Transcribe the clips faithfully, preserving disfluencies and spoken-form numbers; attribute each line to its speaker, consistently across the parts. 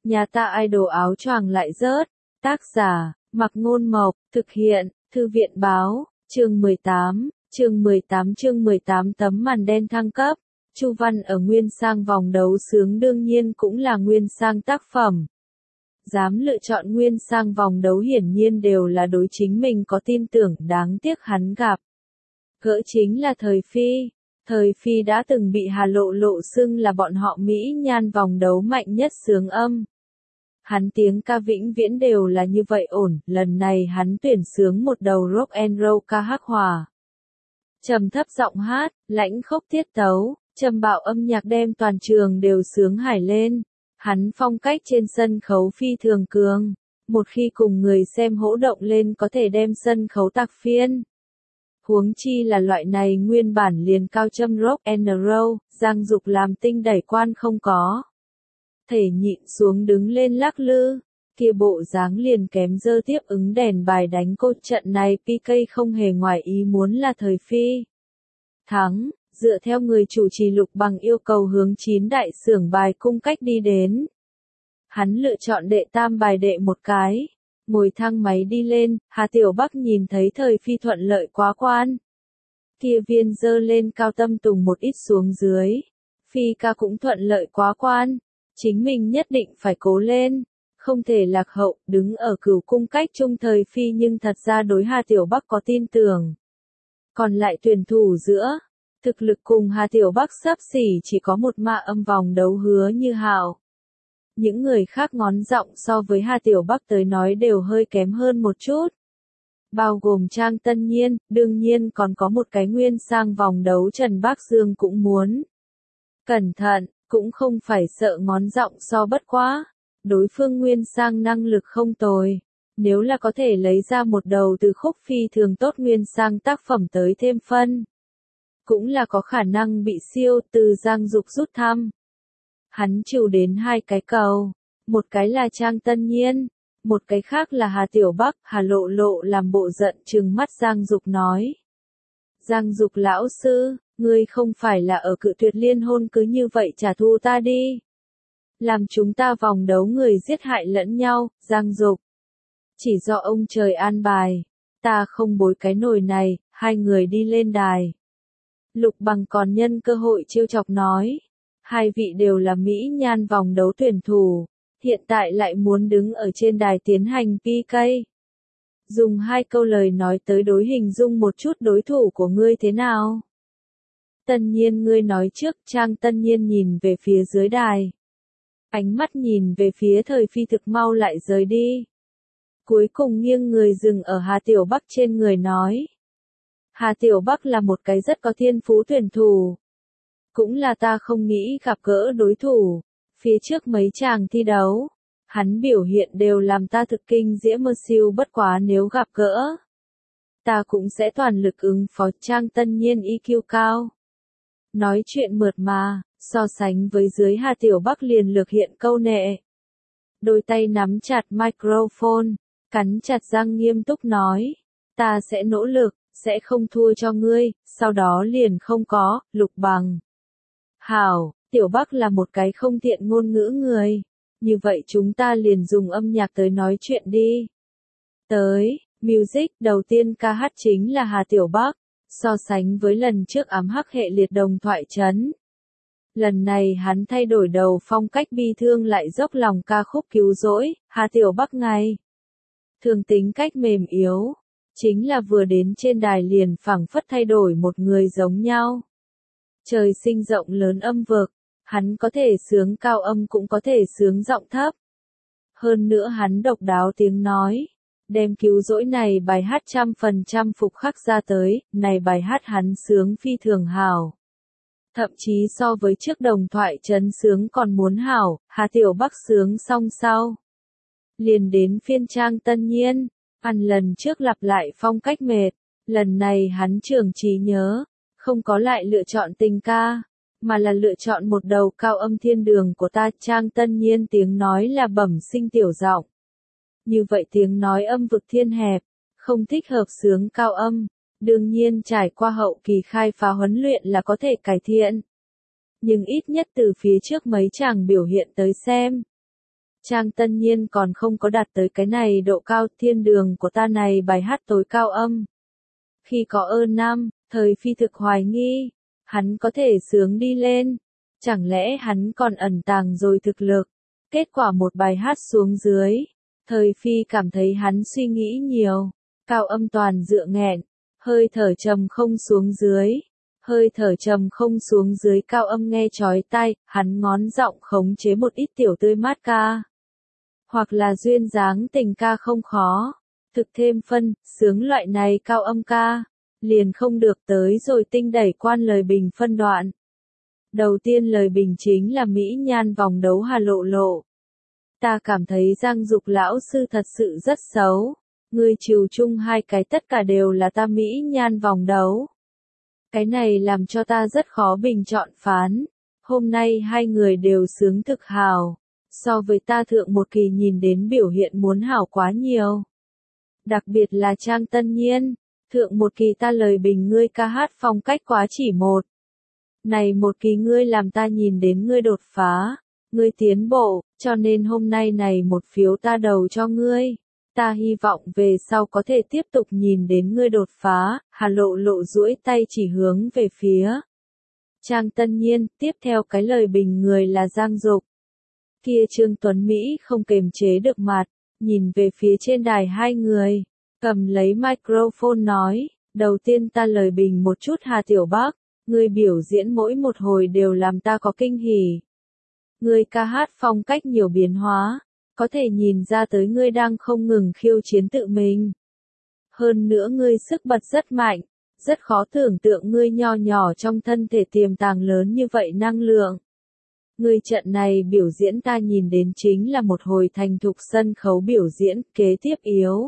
Speaker 1: Nhà ta idol áo choàng lại rớt. Tác giả, Mạc Ngôn Mộc, thực hiện, Thư viện Báo, chương mười tám, chương mười tám chương mười tám tấm màn đen thăng cấp. Chu Văn ở Nguyên Sang vòng đấu sướng đương nhiên cũng là Nguyên Sang tác phẩm. Dám lựa chọn Nguyên Sang vòng đấu hiển nhiên đều là đối chính mình có tin tưởng, đáng tiếc hắn gặp. Gỡ chính là Thời Phi. Thời Phi đã từng bị Hà Lộ Lộ xưng là bọn họ Mỹ Nhan vòng đấu mạnh nhất xướng âm. Hắn tiếng ca vĩnh viễn đều là như vậy ổn, lần này hắn tuyển xướng một đầu rock and roll ca hắc hòa. Trầm thấp giọng hát, lãnh khốc tiết tấu, trầm bạo âm nhạc đem toàn trường đều sướng hải lên. Hắn phong cách trên sân khấu phi thường cường, một khi cùng người xem hỗ động lên có thể đem sân khấu tạc phiên. Huống chi là loại này nguyên bản liền cao châm rock and roll, Giang Dục làm tinh đẩy quan không có. Thể nhịn xuống đứng lên lắc lư, kia bộ dáng liền kém dơ tiếp ứng đèn bài đánh cột trận này pê ca không hề ngoài ý muốn là Thời Phi. Thắng, dựa theo người chủ trì Lục Bằng yêu cầu hướng chín đại xưởng bài cung cách đi đến. Hắn lựa chọn đệ tam bài đệ một cái. Ngồi thang máy đi lên, Hà Tiểu Bắc nhìn thấy Thời Phi thuận lợi quá quan. Kia viên dơ lên cao tâm tùng một ít xuống dưới. Phi ca cũng thuận lợi quá quan. Chính mình nhất định phải cố lên. Không thể lạc hậu, đứng ở cửu cung cách trung Thời Phi nhưng thật ra đối Hà Tiểu Bắc có tin tưởng. Còn lại tuyển thủ giữa, thực lực cùng Hà Tiểu Bắc xấp xỉ chỉ có một mạ âm vòng đấu Hứa Như Hạo. Những người khác ngón giọng so với Hà Tiểu Bắc tới nói đều hơi kém hơn một chút. Bao gồm Trang Tân Nhiên, đương nhiên còn có một cái Nguyên Sang vòng đấu Trần Bác Dương cũng muốn. Cẩn thận, cũng không phải sợ ngón giọng so bất quá. Đối phương Nguyên Sang năng lực không tồi. Nếu là có thể lấy ra một đầu từ khúc phi thường tốt Nguyên Sang tác phẩm tới thêm phân. Cũng là có khả năng bị siêu từ Giang Dục rút thăm. Hắn chịu đến hai cái cầu, một cái là Trang Tân Nhiên, một cái khác là Hà Tiểu Bắc. Hà Lộ Lộ làm bộ giận trừng mắt Giang Dục nói. Giang Dục lão sư, ngươi không phải là ở cự tuyệt liên hôn cứ như vậy trả thù ta đi. Làm chúng ta vòng đấu người giết hại lẫn nhau, Giang Dục. Chỉ do ông trời an bài, ta không bối cái nồi này, hai người đi lên đài. Lục Bằng còn nhân cơ hội trêu chọc nói. Hai vị đều là Mỹ Nhan vòng đấu tuyển thủ, hiện tại lại muốn đứng ở trên đài tiến hành pê ca. Dùng hai câu lời nói tới đối hình dung một chút đối thủ của ngươi thế nào? Tân Nhiên ngươi nói trước. Trang Tân Nhiên nhìn về phía dưới đài. Ánh mắt nhìn về phía Thời Phi thực mau lại rời đi. Cuối cùng nghiêng người dừng ở Hà Tiểu Bắc trên người nói. Hà Tiểu Bắc là một cái rất có thiên phú tuyển thủ. Cũng là ta không nghĩ gặp gỡ đối thủ. Phía trước mấy chàng thi đấu, hắn biểu hiện đều làm ta thực kinh diễm mơ siêu, bất quá nếu gặp gỡ, ta cũng sẽ toàn lực ứng phó. Trang Tân Nhiên i kiu cao. Nói chuyện mượt mà, so sánh với dưới Hà Tiểu Bắc liền lược hiện câu nệ. Đôi tay nắm chặt microphone, cắn chặt răng nghiêm túc nói. Ta sẽ nỗ lực, sẽ không thua cho ngươi, sau đó liền không có, Lục Bằng. Hảo, Tiểu Bắc là một cái không tiện ngôn ngữ người. Như vậy chúng ta liền dùng âm nhạc tới nói chuyện đi. Tới, music đầu tiên ca hát chính là Hà Tiểu Bắc. So sánh với lần trước ám hắc hệ liệt đồng thoại trấn. Lần này hắn thay đổi đầu phong cách bi thương lại dốc lòng ca khúc cứu rỗi. Hà Tiểu Bắc ngày thường tính cách mềm yếu. Chính là vừa đến trên đài liền phảng phất thay đổi một người giống nhau. Trời sinh rộng lớn âm vực, hắn có thể sướng cao âm cũng có thể sướng giọng thấp. Hơn nữa hắn độc đáo tiếng nói, đem cứu rỗi này bài hát trăm phần trăm phục khắc ra tới, này bài hát hắn sướng phi thường hảo. Thậm chí so với trước đồng thoại trấn sướng còn muốn hảo. Hà Tiểu Bắc sướng xong sau. Liền đến phiên Trang Tân Nhiên, ăn lần trước lặp lại phong cách mệt, lần này hắn trường trí nhớ. Không có lại lựa chọn tình ca, mà là lựa chọn một đầu cao âm thiên đường của ta. Trang Tân Nhiên tiếng nói là bẩm sinh tiểu giọng. Như vậy tiếng nói âm vực thiên hẹp, không thích hợp sướng cao âm. Đương nhiên trải qua hậu kỳ khai phá huấn luyện là có thể cải thiện. Nhưng ít nhất từ phía trước mấy chàng biểu hiện tới xem. Trang Tân Nhiên còn không có đạt tới cái này độ cao thiên đường của ta này bài hát tối cao âm. Khi có ơn nam, thời phi thực hoài nghi, hắn có thể sướng đi lên. Chẳng lẽ hắn còn ẩn tàng rồi thực lực? Kết quả một bài hát xuống dưới. Thời phi cảm thấy hắn suy nghĩ nhiều. Cao âm toàn dựa nghẹn. Hơi thở trầm không xuống dưới. Hơi thở trầm không xuống dưới cao âm nghe chói tai. Hắn ngón giọng khống chế một ít tiểu tươi mát ca. Hoặc là duyên dáng tình ca không khó. Thực thêm phân, sướng loại này cao âm ca. Liền không được tới rồi tinh đẩy quan lời bình phân đoạn. Đầu tiên lời bình chính là Mỹ Nhan vòng đấu Hà Lộ Lộ. Ta cảm thấy Giang Dục lão sư thật sự rất xấu. Ngươi trừ chung hai cái tất cả đều là ta Mỹ Nhan vòng đấu. Cái này làm cho ta rất khó bình chọn phán. Hôm nay hai người đều sướng thực hào. So với ta thượng một kỳ nhìn đến biểu hiện muốn hảo quá nhiều. Đặc biệt là Trang Tân Nhiên. Thượng một kỳ ta lời bình ngươi ca hát phong cách quá chỉ một. Này một kỳ ngươi làm ta nhìn đến ngươi đột phá, ngươi tiến bộ, cho nên hôm nay này một phiếu ta đầu cho ngươi. Ta hy vọng về sau có thể tiếp tục nhìn đến ngươi đột phá. Hà Lộ Lộ duỗi tay chỉ hướng về phía Trang Tân Nhiên, tiếp theo cái lời bình người là Giang Dục. Kia Trương Tuấn Mỹ không kềm chế được mặt, nhìn về phía trên đài hai người, cầm lấy microphone nói, đầu tiên ta lời bình một chút Hà Tiểu Bắc. Ngươi biểu diễn mỗi một hồi đều làm ta có kinh hỉ. Ngươi ca hát phong cách nhiều biến hóa, có thể nhìn ra tới ngươi đang không ngừng khiêu chiến tự mình. Hơn nữa ngươi sức bật rất mạnh, rất khó tưởng tượng ngươi nho nhỏ trong thân thể tiềm tàng lớn như vậy năng lượng. Ngươi trận này biểu diễn ta nhìn đến chính là một hồi thành thục sân khấu biểu diễn, kế tiếp yếu.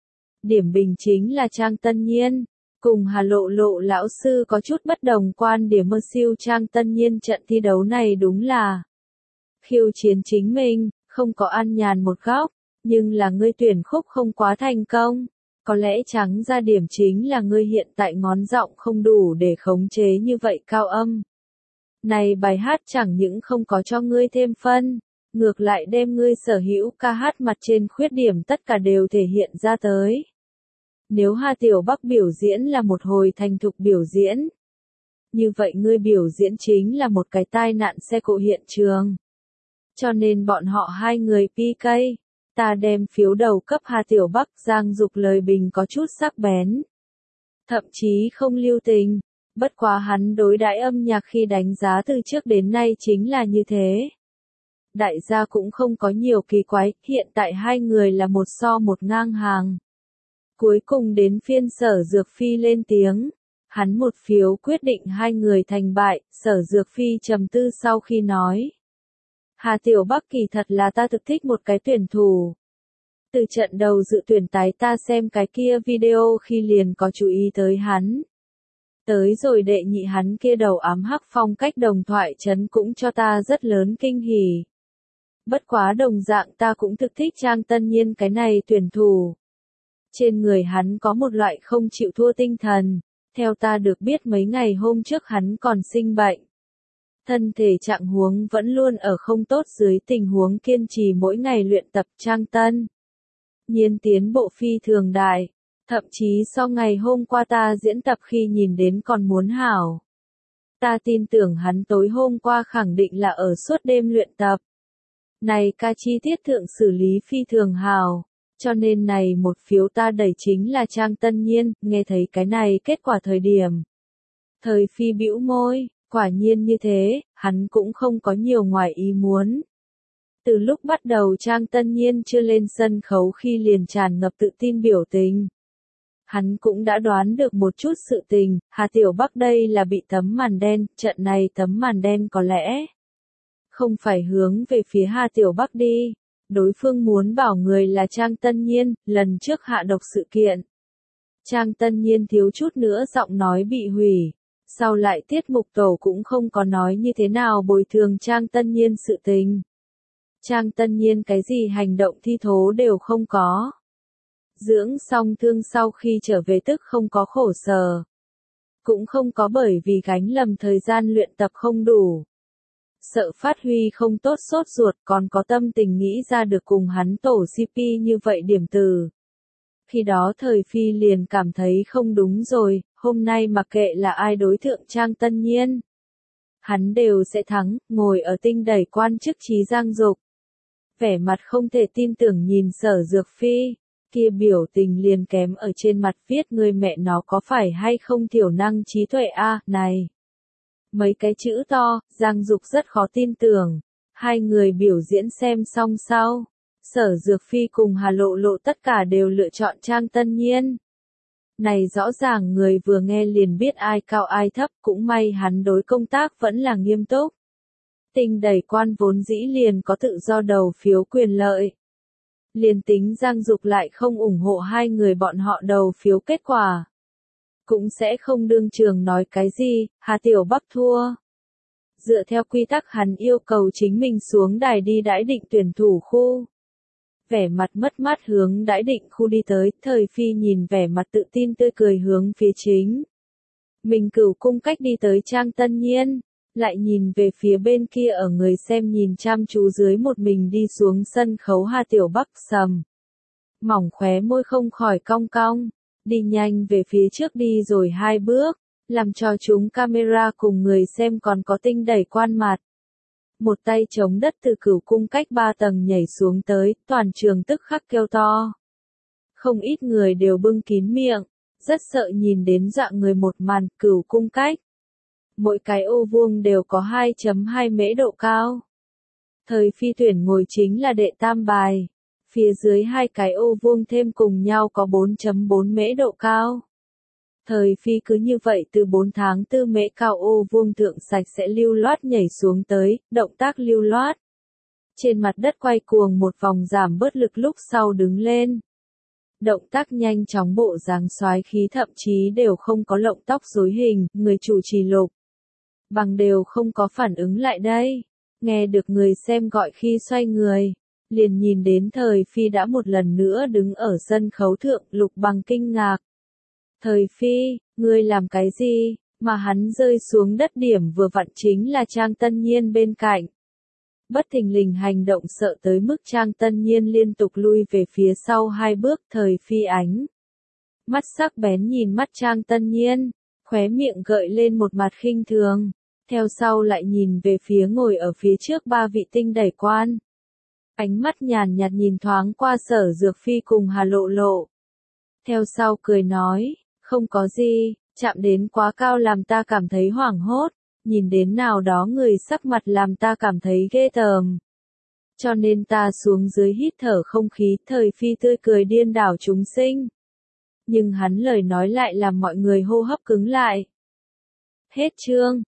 Speaker 1: Điểm bình chính là Trang Tân Nhiên. Cùng Hà Lộ Lộ lão sư có chút bất đồng quan điểm mơ siêu Trang Tân Nhiên trận thi đấu này đúng là khiêu chiến chính mình, không có an nhàn một góc, nhưng là ngươi tuyển khúc không quá thành công. Có lẽ trắng ra điểm chính là ngươi hiện tại ngón giọng không đủ để khống chế như vậy cao âm. Này bài hát chẳng những không có cho ngươi thêm phân, ngược lại đem ngươi sở hữu ca hát mặt trên khuyết điểm tất cả đều thể hiện ra tới. Nếu Hà Tiểu Bắc biểu diễn là một hồi thành thục biểu diễn, như vậy ngươi biểu diễn chính là một cái tai nạn xe cộ hiện trường. Cho nên bọn họ hai người pê ca, ta đem phiếu đầu cấp Hà Tiểu Bắc. Giang Dục lời bình có chút sắc bén, thậm chí không lưu tình, bất quá hắn đối đãi âm nhạc khi đánh giá từ trước đến nay chính là như thế. Đại gia cũng không có nhiều kỳ quái, hiện tại hai người là một so một ngang hàng. Cuối cùng đến phiên Sở Dược Phi lên tiếng, hắn một phiếu quyết định hai người thành bại. Sở Dược Phi trầm tư sau khi nói, Hà Tiểu Bắc kỳ thật là ta thực thích một cái tuyển thủ. Từ trận đầu dự tuyển tái ta xem cái kia video khi liền có chú ý tới hắn. Tới rồi đệ nhị hắn kia đầu ám hắc phong cách đồng thoại chấn cũng cho ta rất lớn kinh hỉ. Bất quá đồng dạng ta cũng thực thích Trang Tân Nhiên cái này tuyển thủ. Trên người hắn có một loại không chịu thua tinh thần, theo ta được biết mấy ngày hôm trước hắn còn sinh bệnh. Thân thể trạng huống vẫn luôn ở không tốt dưới tình huống kiên trì mỗi ngày luyện tập. Trang Tân Nhiên tiến bộ phi thường đại, thậm chí so ngày hôm qua ta diễn tập khi nhìn đến còn muốn hảo. Ta tin tưởng hắn tối hôm qua khẳng định là ở suốt đêm luyện tập. Này ca chi tiết thượng xử lý phi thường hào. Cho nên này một phiếu ta đẩy chính là Trang Tân Nhiên. Nghe thấy cái này kết quả thời điểm, Thời Phi bĩu môi, quả nhiên như thế, hắn cũng không có nhiều ngoài ý muốn. Từ lúc bắt đầu Trang Tân Nhiên chưa lên sân khấu khi liền tràn ngập tự tin biểu tình. Hắn cũng đã đoán được một chút sự tình, Hà Tiểu Bắc đây là bị tấm màn đen, trận này tấm màn đen có lẽ không phải hướng về phía Hà Tiểu Bắc đi. Đối phương muốn bảo người là Trang Tân Nhiên, lần trước hạ độc sự kiện. Trang Tân Nhiên thiếu chút nữa giọng nói bị hủy. Sau lại tiết mục tổ cũng không có nói như thế nào bồi thường Trang Tân Nhiên sự tình. Trang Tân Nhiên cái gì hành động thi thố đều không có. Dưỡng xong thương sau khi trở về tức không có khổ sở. Cũng không có bởi vì gánh lầm thời gian luyện tập không đủ. sợ phát huy không tốt sốt ruột còn có tâm tình nghĩ ra được cùng hắn tổ xê pê như vậy điểm từ. Khi đó thời phi liền cảm thấy không đúng rồi, hôm nay mặc kệ là ai đối thượng Trang Tân Nhiên. Hắn đều sẽ thắng, ngồi ở tinh đẩy quan chức trí Giang Dục. Vẻ mặt không thể tin tưởng nhìn Sở Dược Phi, kia biểu tình liền kém ở trên mặt viết người mẹ nó có phải hay không thiểu năng trí tuệ a này. Mấy cái chữ to, Giang Dục rất khó tin tưởng. Hai người biểu diễn xem xong sau. Sở Dược Phi cùng Hà Lộ Lộ tất cả đều lựa chọn Trang Tân Nhiên. Này rõ ràng người vừa nghe liền biết ai cao ai thấp, cũng may hắn đối công tác vẫn là nghiêm túc. Tinh đẩy quan vốn dĩ liền có tự do đầu phiếu quyền lợi. Liền tính Giang Dục lại không ủng hộ hai người bọn họ đầu phiếu kết quả. Cũng sẽ không đương trường nói cái gì, Hà Tiểu Bắc thua. Dựa theo quy tắc hắn yêu cầu chính mình xuống đài đi đãi định tuyển thủ khu. Vẻ mặt mất mát hướng đãi định khu đi tới, thời phi nhìn vẻ mặt tự tin tươi cười hướng phía chính. Mình cửu cung cách đi tới Trang Tân Nhiên, lại nhìn về phía bên kia ở người xem nhìn chăm chú dưới một mình đi xuống sân khấu Hà Tiểu Bắc sầm. Mỏng khóe môi không khỏi cong cong, đi nhanh về phía trước đi rồi hai bước, làm cho chúng camera cùng người xem còn có tinh đẩy quan mặt. Một tay chống đất từ cửu cung cách ba tầng nhảy xuống tới, toàn trường tức khắc kêu to. Không ít người đều bưng kín miệng, rất sợ nhìn đến dạng người một màn cửu cung cách. Mỗi cái ô vuông đều có hai phẩy hai mễ độ cao. Thời phi tuyển ngồi chính là đệ tam bài. Phía dưới hai cái ô vuông thêm cùng nhau có bốn phẩy bốn mễ độ cao. Thời phi cứ như vậy từ bốn tháng tư mễ cao ô vuông thượng sạch sẽ lưu loát nhảy xuống tới, động tác lưu loát. Trên mặt đất quay cuồng một vòng giảm bớt lực lúc sau đứng lên. Động tác nhanh chóng bộ dáng soái khí thậm chí đều không có lộng tóc rối hình, người chủ trì Lục Bằng đều không có phản ứng lại đây. Nghe được người xem gọi khi xoay người, liền nhìn đến thời phi đã một lần nữa đứng ở sân khấu thượng, Lục Bằng kinh ngạc. Thời phi, ngươi làm cái gì, mà hắn rơi xuống đất điểm vừa vặn chính là Trang Tân Nhiên bên cạnh. Bất thình lình hành động sợ tới mức Trang Tân Nhiên liên tục lui về phía sau hai bước, thời phi ánh. Mắt sắc bén nhìn mắt Trang Tân Nhiên, khóe miệng gợi lên một mặt khinh thường, theo sau lại nhìn về phía ngồi ở phía trước ba vị tinh đẩy quan. Ánh mắt nhàn nhạt nhìn thoáng qua Sở Dược Phi cùng Hà Lộ Lộ. Theo sau cười nói, không có gì, chạm đến quá cao làm ta cảm thấy hoảng hốt, nhìn đến nào đó người sắc mặt làm ta cảm thấy ghê tởm. Cho nên ta xuống dưới hít thở không khí, thời phi tươi cười điên đảo chúng sinh. Nhưng hắn lời nói lại làm mọi người hô hấp cứng lại. Hết chương.